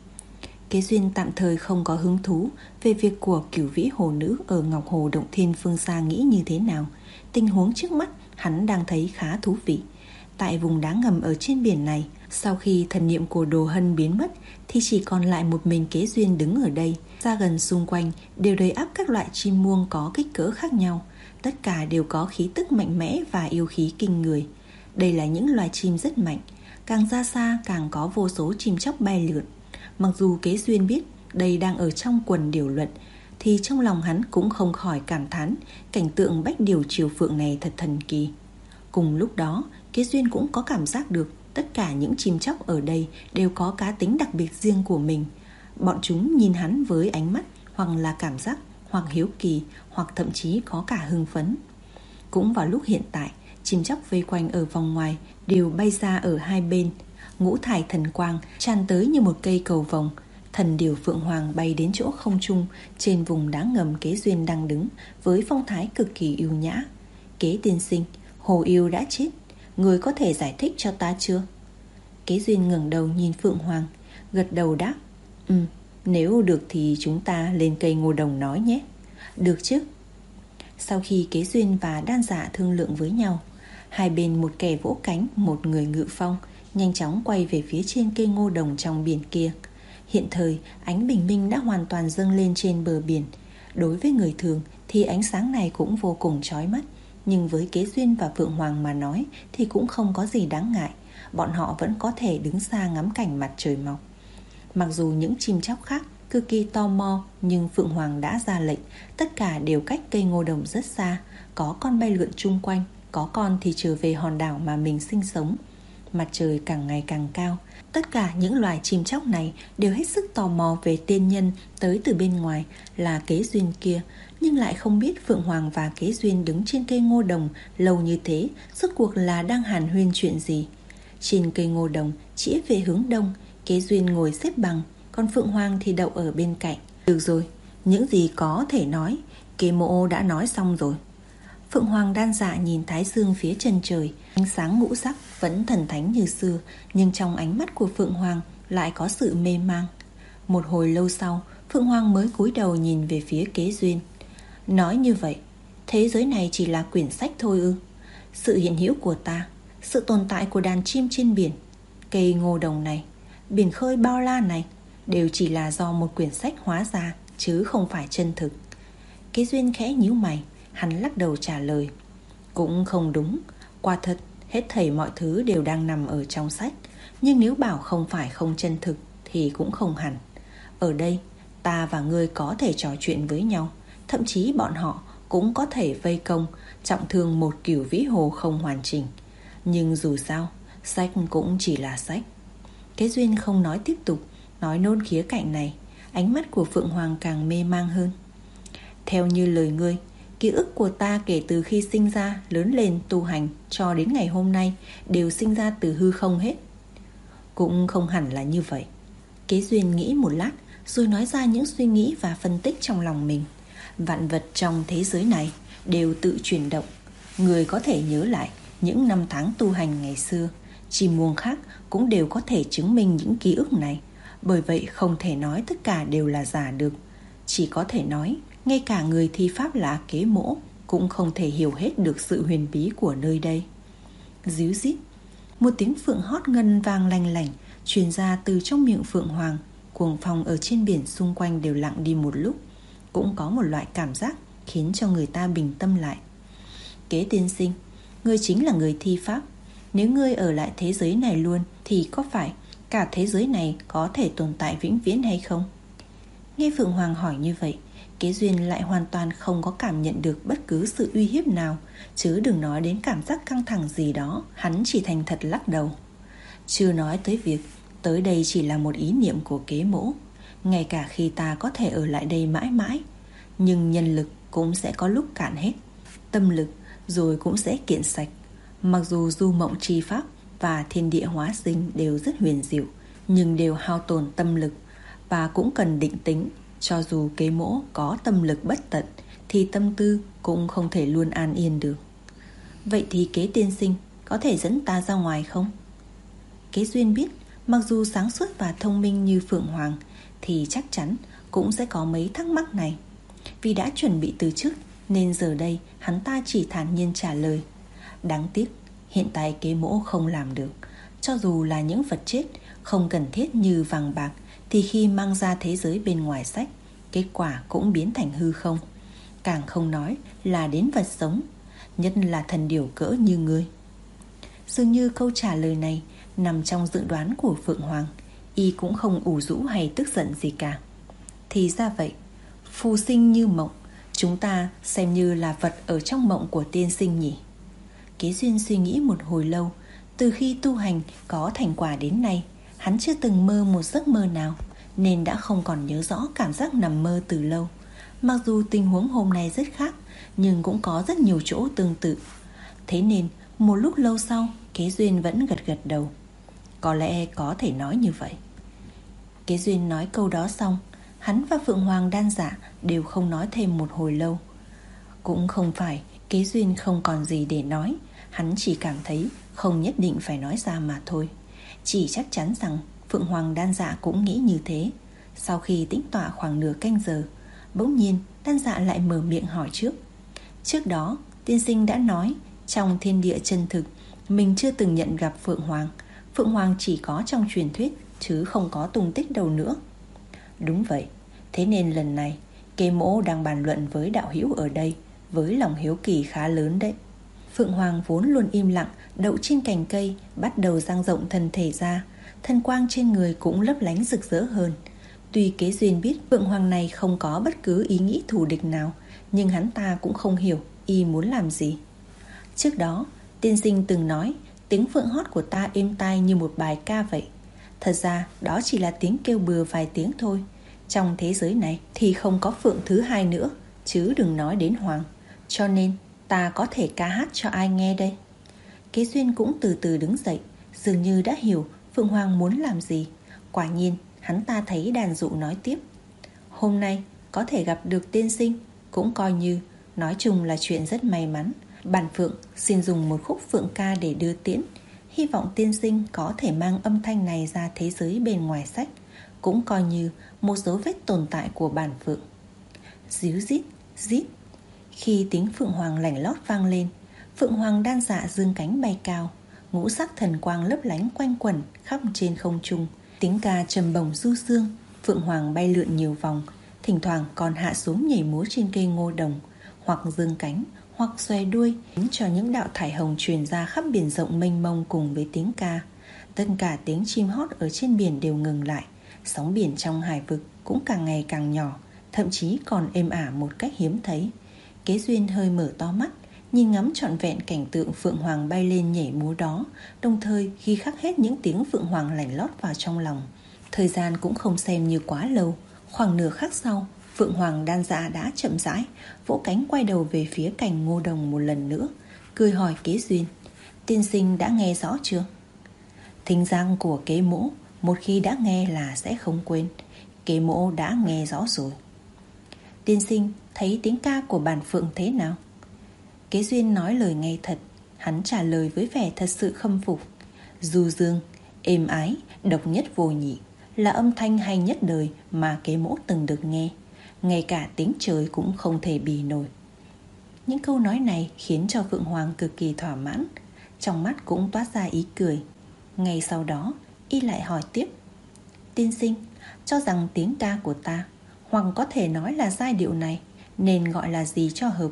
Kế Duyên tạm thời không có hứng thú về việc của Cửu Vĩ Hồ Nữ ở Ngọc Hồ Động Thiên phương xa nghĩ như thế nào. Tình huống trước mắt hắn đang thấy khá thú vị. Tại vùng đá ngầm ở trên biển này, sau khi thần niệm của Đồ Hân biến mất thì chỉ còn lại một mình Kế Duyên đứng ở đây. Ra gần xung quanh đều đầy ắp các loại chim muông có kích cỡ khác nhau, tất cả đều có khí tức mạnh mẽ và yêu khí kinh người. Đây là những loài chim rất mạnh, càng ra xa càng có vô số chim chóc bay lượn. Mặc dù Kế Duyên biết đây đang ở trong quần điều luận, thì trong lòng hắn cũng không khỏi cảm thán cảnh tượng bách điều triều phượng này thật thần kỳ. Cùng lúc đó, Kế Duyên cũng có cảm giác được tất cả những chim chóc ở đây đều có cá tính đặc biệt riêng của mình. Bọn chúng nhìn hắn với ánh mắt hoặc là cảm giác, hoặc hiếu kỳ, hoặc thậm chí có cả hưng phấn. Cũng vào lúc hiện tại, chim chóc vây quanh ở vòng ngoài đều bay ra ở hai bên. Ngũ thải thần quang tràn tới như một cây cầu vồng. Thần điểu phượng hoàng bay đến chỗ không trung trên vùng đá ngầm Kế Duyên đang đứng với phong thái cực kỳ ưu nhã. Kế tiên sinh, Hồ Yêu đã chết, người có thể giải thích cho ta chưa? Kế Duyên ngẩng đầu nhìn Phượng Hoàng, gật đầu đáp: Ừ, nếu được thì chúng ta lên cây ngô đồng nói nhé. Được chứ. Sau khi Kế Duyên và Đan Dạ thương lượng với nhau, hai bên một kẻ vỗ cánh, một người ngự phong, nhanh chóng quay về phía trên cây ngô đồng trong biển kia. Hiện thời, ánh bình minh đã hoàn toàn dâng lên trên bờ biển. Đối với người thường thì ánh sáng này cũng vô cùng chói mắt, nhưng với Kế Duyên và Phượng Hoàng mà nói thì cũng không có gì đáng ngại. Bọn họ vẫn có thể đứng xa ngắm cảnh mặt trời mọc. Mặc dù những chim chóc khác cực kỳ tò mò, nhưng Phượng Hoàng đã ra lệnh tất cả đều cách cây ngô đồng rất xa. Có con bay lượn chung quanh, có con thì trở về hòn đảo mà mình sinh sống. Mặt trời càng ngày càng cao, tất cả những loài chim chóc này đều hết sức tò mò về tiên nhân tới từ bên ngoài là Kế Duyên kia, nhưng lại không biết Phượng Hoàng và Kế Duyên đứng trên cây ngô đồng lâu như thế rốt cuộc là đang hàn huyên chuyện gì. Trên cây ngô đồng chĩa về hướng đông, Kế Duyên ngồi xếp bằng, còn Phượng Hoàng thì đậu ở bên cạnh. Được rồi, những gì có thể nói, Kế Mộ đã nói xong rồi. Phượng Hoàng Đan Dạ nhìn thái dương phía chân trời, ánh sáng ngũ sắc vẫn thần thánh như xưa, nhưng trong ánh mắt của Phượng Hoàng lại có sự mê mang. Một hồi lâu sau, Phượng Hoàng mới cúi đầu nhìn về phía Kế Duyên. Nói như vậy, thế giới này chỉ là quyển sách thôi ư? Sự hiện hữu của ta, sự tồn tại của đàn chim trên biển, cây ngô đồng này, biển khơi bao la này đều chỉ là do một quyển sách hóa ra, chứ không phải chân thực. Kế Duyên khẽ nhíu mày, hắn lắc đầu trả lời: Cũng không đúng, quả thật hết thảy mọi thứ đều đang nằm ở trong sách, nhưng nếu bảo không phải không chân thực thì cũng không hẳn. Ở đây, ta và ngươi có thể trò chuyện với nhau, thậm chí bọn họ cũng có thể vây công, trọng thương một cửu vĩ hồ không hoàn chỉnh. Nhưng dù sao, sách cũng chỉ là sách. Kế Duyên không nói tiếp tục, nói nôn khía cạnh này. Ánh mắt của Phượng Hoàng càng mê mang hơn. Theo như lời ngươi, ký ức của ta kể từ khi sinh ra, lớn lên, tu hành cho đến ngày hôm nay đều sinh ra từ hư không hết. Cũng không hẳn là như vậy. Kế Duyên nghĩ một lát rồi nói ra những suy nghĩ và phân tích trong lòng mình. Vạn vật trong thế giới này đều tự chuyển động. Người có thể nhớ lại những năm tháng tu hành ngày xưa, chim muông khác cũng đều có thể chứng minh những ký ức này. Bởi vậy không thể nói tất cả đều là giả được. Chỉ có thể nói ngay cả người thi pháp là Kế Mỗ cũng không thể hiểu hết được sự huyền bí của nơi đây. Díu dít, một tiếng phượng hót ngân vang lanh lảnh truyền ra từ trong miệng Phượng Hoàng. Cuồng phong ở trên biển xung quanh đều lặng đi một lúc. Cũng có một loại cảm giác khiến cho người ta bình tâm lại. Kế tiên sinh, ngươi chính là người thi pháp. Nếu ngươi ở lại thế giới này luôn thì có phải cả thế giới này có thể tồn tại vĩnh viễn hay không? Nghe Phượng Hoàng hỏi như vậy, Kế Duyên lại hoàn toàn không có cảm nhận được bất cứ sự uy hiếp nào, chứ đừng nói đến cảm giác căng thẳng gì đó. Hắn chỉ thành thật lắc đầu. Chưa nói tới việc tới đây chỉ là một ý niệm của Kế Mỗ. Ngay cả khi ta có thể ở lại đây mãi mãi, nhưng nhân lực cũng sẽ có lúc cạn hết, tâm lực rồi cũng sẽ kiện sạch. Mặc dù du mộng chi pháp và thiên địa hóa sinh đều rất huyền diệu, nhưng đều hao tổn tâm lực và cũng cần định tính. Cho dù Kế Mỗ có tâm lực bất tận thì tâm tư cũng không thể luôn an yên được. Vậy thì Kế tiên sinh có thể dẫn ta ra ngoài không? Kế Duyên biết mặc dù sáng suốt và thông minh như Phượng Hoàng thì chắc chắn cũng sẽ có mấy thắc mắc này. Vì đã chuẩn bị từ trước nên giờ đây hắn ta chỉ thản nhiên trả lời: Đáng tiếc hiện tại Kế Mỗ không làm được. Cho dù là những vật chết không cần thiết như vàng bạc thì khi mang ra thế giới bên ngoài sách, kết quả cũng biến thành hư không. Càng không nói là đến vật sống, nhất là thần điểu cỡ như ngươi. Dường như câu trả lời này nằm trong dự đoán của Phượng Hoàng. Y cũng không ủ rũ hay tức giận gì cả. Thì ra vậy, phù sinh như mộng, chúng ta xem như là vật ở trong mộng của tiên sinh nhỉ? Kế Duyên suy nghĩ một hồi lâu. Từ khi tu hành có thành quả đến nay, hắn chưa từng mơ một giấc mơ nào, nên đã không còn nhớ rõ cảm giác nằm mơ từ lâu. Mặc dù tình huống hôm nay rất khác, nhưng cũng có rất nhiều chỗ tương tự. Thế nên một lúc lâu sau, Kế Duyên vẫn gật gật đầu. Có lẽ có thể nói như vậy. Kế Duyên nói câu đó xong, hắn và Phượng Hoàng Đan Dạ đều không nói thêm một hồi lâu. Cũng không phải Kế Duyên không còn gì để nói, hắn chỉ cảm thấy không nhất định phải nói ra mà thôi. Chỉ chắc chắn rằng Phượng Hoàng Đan Dạ cũng nghĩ như thế. Sau khi tĩnh tọa khoảng nửa canh giờ, bỗng nhiên Đan Dạ lại mở miệng hỏi trước. Trước đó tiên sinh đã nói trong thiên địa chân thực mình chưa từng nhận gặp Phượng Hoàng. Phượng Hoàng chỉ có trong truyền thuyết, chứ không có tung tích đâu nữa. Đúng vậy. Thế nên lần này Kế Mỗ đang bàn luận với đạo hữu ở đây, với lòng hiếu kỳ khá lớn đấy. Phượng Hoàng vốn luôn im lặng đậu trên cành cây, bắt đầu dang rộng thân thể ra. Thân quang trên người cũng lấp lánh rực rỡ hơn. Tuy Kế Duyên biết Phượng Hoàng này không có bất cứ ý nghĩ thù địch nào, nhưng hắn ta cũng không hiểu y muốn làm gì. Trước đó tiên sinh từng nói tiếng phượng hót của ta êm tai như một bài ca vậy. Thật ra đó chỉ là tiếng kêu bừa vài tiếng thôi. Trong thế giới này thì không có phượng thứ hai nữa, chứ đừng nói đến hoàng. Cho nên ta có thể ca hát cho ai nghe đây? Kế Duyên cũng từ từ đứng dậy, dường như đã hiểu Phượng Hoàng muốn làm gì. Quả nhiên hắn ta thấy đàn dụ nói tiếp. Hôm nay có thể gặp được tiên sinh cũng coi như, nói chung là chuyện rất may mắn. Bản Phượng xin dùng một khúc phượng ca để đưa tiễn. Hy vọng tiên sinh có thể mang âm thanh này ra thế giới bên ngoài sách, cũng coi như một dấu vết tồn tại của bản Phượng. Díu dít, dít. Khi tiếng Phượng Hoàng lảnh lót vang lên, Phượng Hoàng Đan Dạ dương cánh bay cao, ngũ sắc thần quang lấp lánh quanh quẩn khắp trên không trung. Tiếng ca trầm bổng du dương. Phượng Hoàng bay lượn nhiều vòng, thỉnh thoảng còn hạ xuống nhảy múa trên cây ngô đồng, hoặc dương cánh hoặc xòe đuôi, khiến cho những đạo thải hồng truyền ra khắp biển rộng mênh mông. Cùng với tiếng ca, tất cả tiếng chim hót ở trên biển đều ngừng lại. Sóng biển trong hải vực cũng càng ngày càng nhỏ, thậm chí còn êm ả một cách hiếm thấy. Kế Duyên hơi mở to mắt, nhìn ngắm trọn vẹn cảnh tượng Phượng Hoàng bay lên nhảy múa đó, đồng thời ghi khắc hết những tiếng Phượng Hoàng lảnh lót vào trong lòng. Thời gian cũng không xem như quá lâu. Khoảng nửa khắc sau, Phượng Hoàng Đan Dạ đã chậm rãi vỗ cánh quay đầu về phía cành ngô đồng một lần nữa, cười hỏi Kế Duyên. Tiên sinh đã nghe rõ chưa? Thính giác của Kế Mỗ một khi đã nghe là sẽ không quên. Kế Mỗ đã nghe rõ rồi. Tiên sinh thấy tiếng ca của bản Phượng thế nào? Kế Duyên nói lời ngay thật. Hắn trả lời với vẻ thật sự khâm phục. Du dương, êm ái, độc nhất vô nhị, là âm thanh hay nhất đời mà Kế Mỗ từng được nghe. Ngay cả tiếng trời cũng không thể bì nổi. Những câu nói này khiến cho Phượng Hoàng cực kỳ thỏa mãn, trong mắt cũng toát ra ý cười. Ngay sau đó y lại hỏi tiếp. Tiên sinh cho rằng tiếng ca của ta, hoặc có thể nói là giai điệu này, nên gọi là gì cho hợp?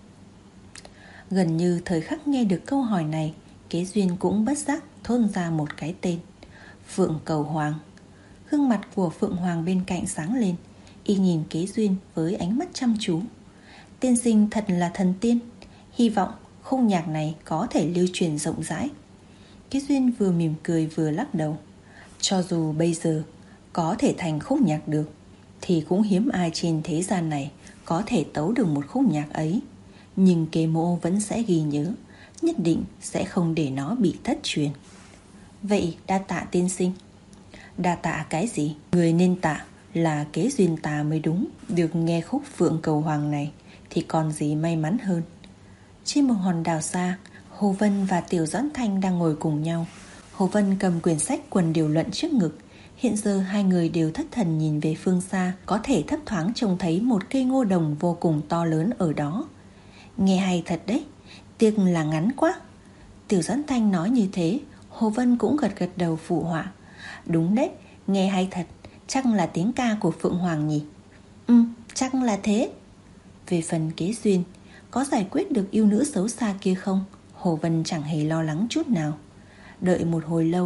Gần như thời khắc nghe được câu hỏi này, Kế Duyên cũng bất giác thốt ra một cái tên. Phượng Cầu Hoàng. Gương mặt của Phượng Hoàng bên cạnh sáng lên. Y nhìn Kế Duyên với ánh mắt chăm chú. Tiên sinh thật là thần tiên. Hy vọng khúc nhạc này có thể lưu truyền rộng rãi. Kế Duyên vừa mỉm cười vừa lắc đầu. Cho dù bây giờ có thể thành khúc nhạc được, thì cũng hiếm ai trên thế gian này có thể tấu được một khúc nhạc ấy. Nhưng Kế Mỗ vẫn sẽ ghi nhớ, nhất định sẽ không để nó bị thất truyền. Vậy đa tạ tiên sinh. Đa tạ cái gì? Người nên tạ là Kế Duyên ta mới đúng. Được nghe khúc Phượng Cầu Hoàng này thì còn gì may mắn hơn. Trên một hòn đảo xa, Hồ Vân và Tiểu Doãn Thanh đang ngồi cùng nhau. Hồ Vân cầm quyển sách Quần Điều Luận trước ngực. Hiện giờ hai người đều thất thần nhìn về phương xa, có thể thấp thoáng trông thấy một cây ngô đồng vô cùng to lớn ở đó. Nghe hay thật đấy, tiếc là ngắn quá. Tiểu Doãn Thanh nói như thế, Hồ Vân cũng gật gật đầu phụ họa. Đúng đấy, nghe hay thật, chắc là tiếng ca của Phượng Hoàng nhỉ? Ừ, chắc là thế. Về phần Kế Duyên, có giải quyết được yêu nữ xấu xa kia không? Hồ Vân chẳng hề lo lắng chút nào. Đợi một hồi lâu,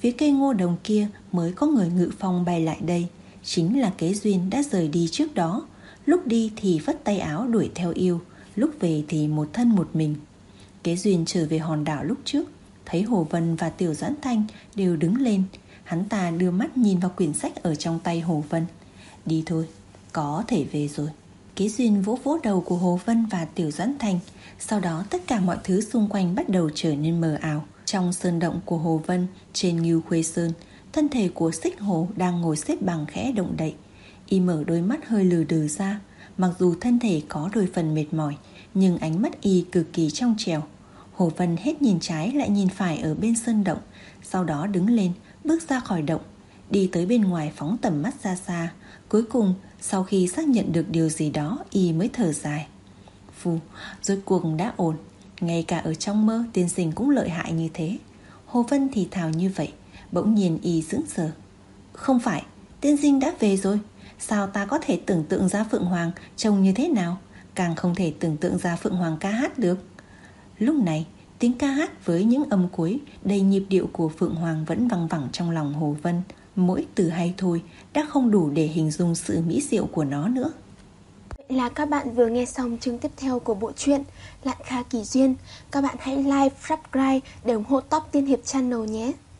phía cây ngô đồng kia mới có người ngự phong bay lại đây. Chính là Kế Duyên đã rời đi trước đó. Lúc đi thì phất tay áo đuổi theo yêu, lúc về thì một thân một mình. Kế Duyên trở về hòn đảo lúc trước, thấy Hồ Vân và Tiểu Doãn Thanh đều đứng lên. Hắn ta đưa mắt nhìn vào quyển sách ở trong tay Hồ Vân. Đi thôi, có thể về rồi. Kế Duyên vỗ vỗ đầu của Hồ Vân và Tiểu Doãn Thanh. Sau đó tất cả mọi thứ xung quanh bắt đầu trở nên mờ ảo. Trong sơn động của Hồ Vân, trên Ngưu Khuê Sơn, thân thể của Xích Hồ đang ngồi xếp bằng khẽ động đậy. Y mở đôi mắt hơi lừ đừ ra. Mặc dù thân thể có đôi phần mệt mỏi, nhưng ánh mắt y cực kỳ trong trẻo. Hồ Vân hết nhìn trái lại nhìn phải ở bên sơn động, sau đó đứng lên, bước ra khỏi động, đi tới bên ngoài phóng tầm mắt ra xa. Cuối cùng, sau khi xác nhận được điều gì đó, y mới thở dài. Phù, rốt cuộc đã ổn. Ngay cả ở trong mơ, tiên sinh cũng lợi hại như thế. Hồ Vân thì thào như vậy. Bỗng nhiên y sững sờ. Không phải, tiên sinh đã về rồi. Sao ta có thể tưởng tượng ra Phượng Hoàng trông như thế nào? Càng không thể tưởng tượng ra Phượng Hoàng ca hát được. Lúc này, tiếng ca hát với những âm cuối đầy nhịp điệu của Phượng Hoàng vẫn văng vẳng trong lòng Hồ Vân. Mỗi từ hay thôi đã không đủ để hình dung sự mỹ diệu của nó nữa. Vậy là các bạn vừa nghe xong chương tiếp theo của bộ truyện Lạn Kha Kỳ Duyên. Các bạn hãy like, subscribe để ủng hộ Top Tiên Hiệp Channel nhé.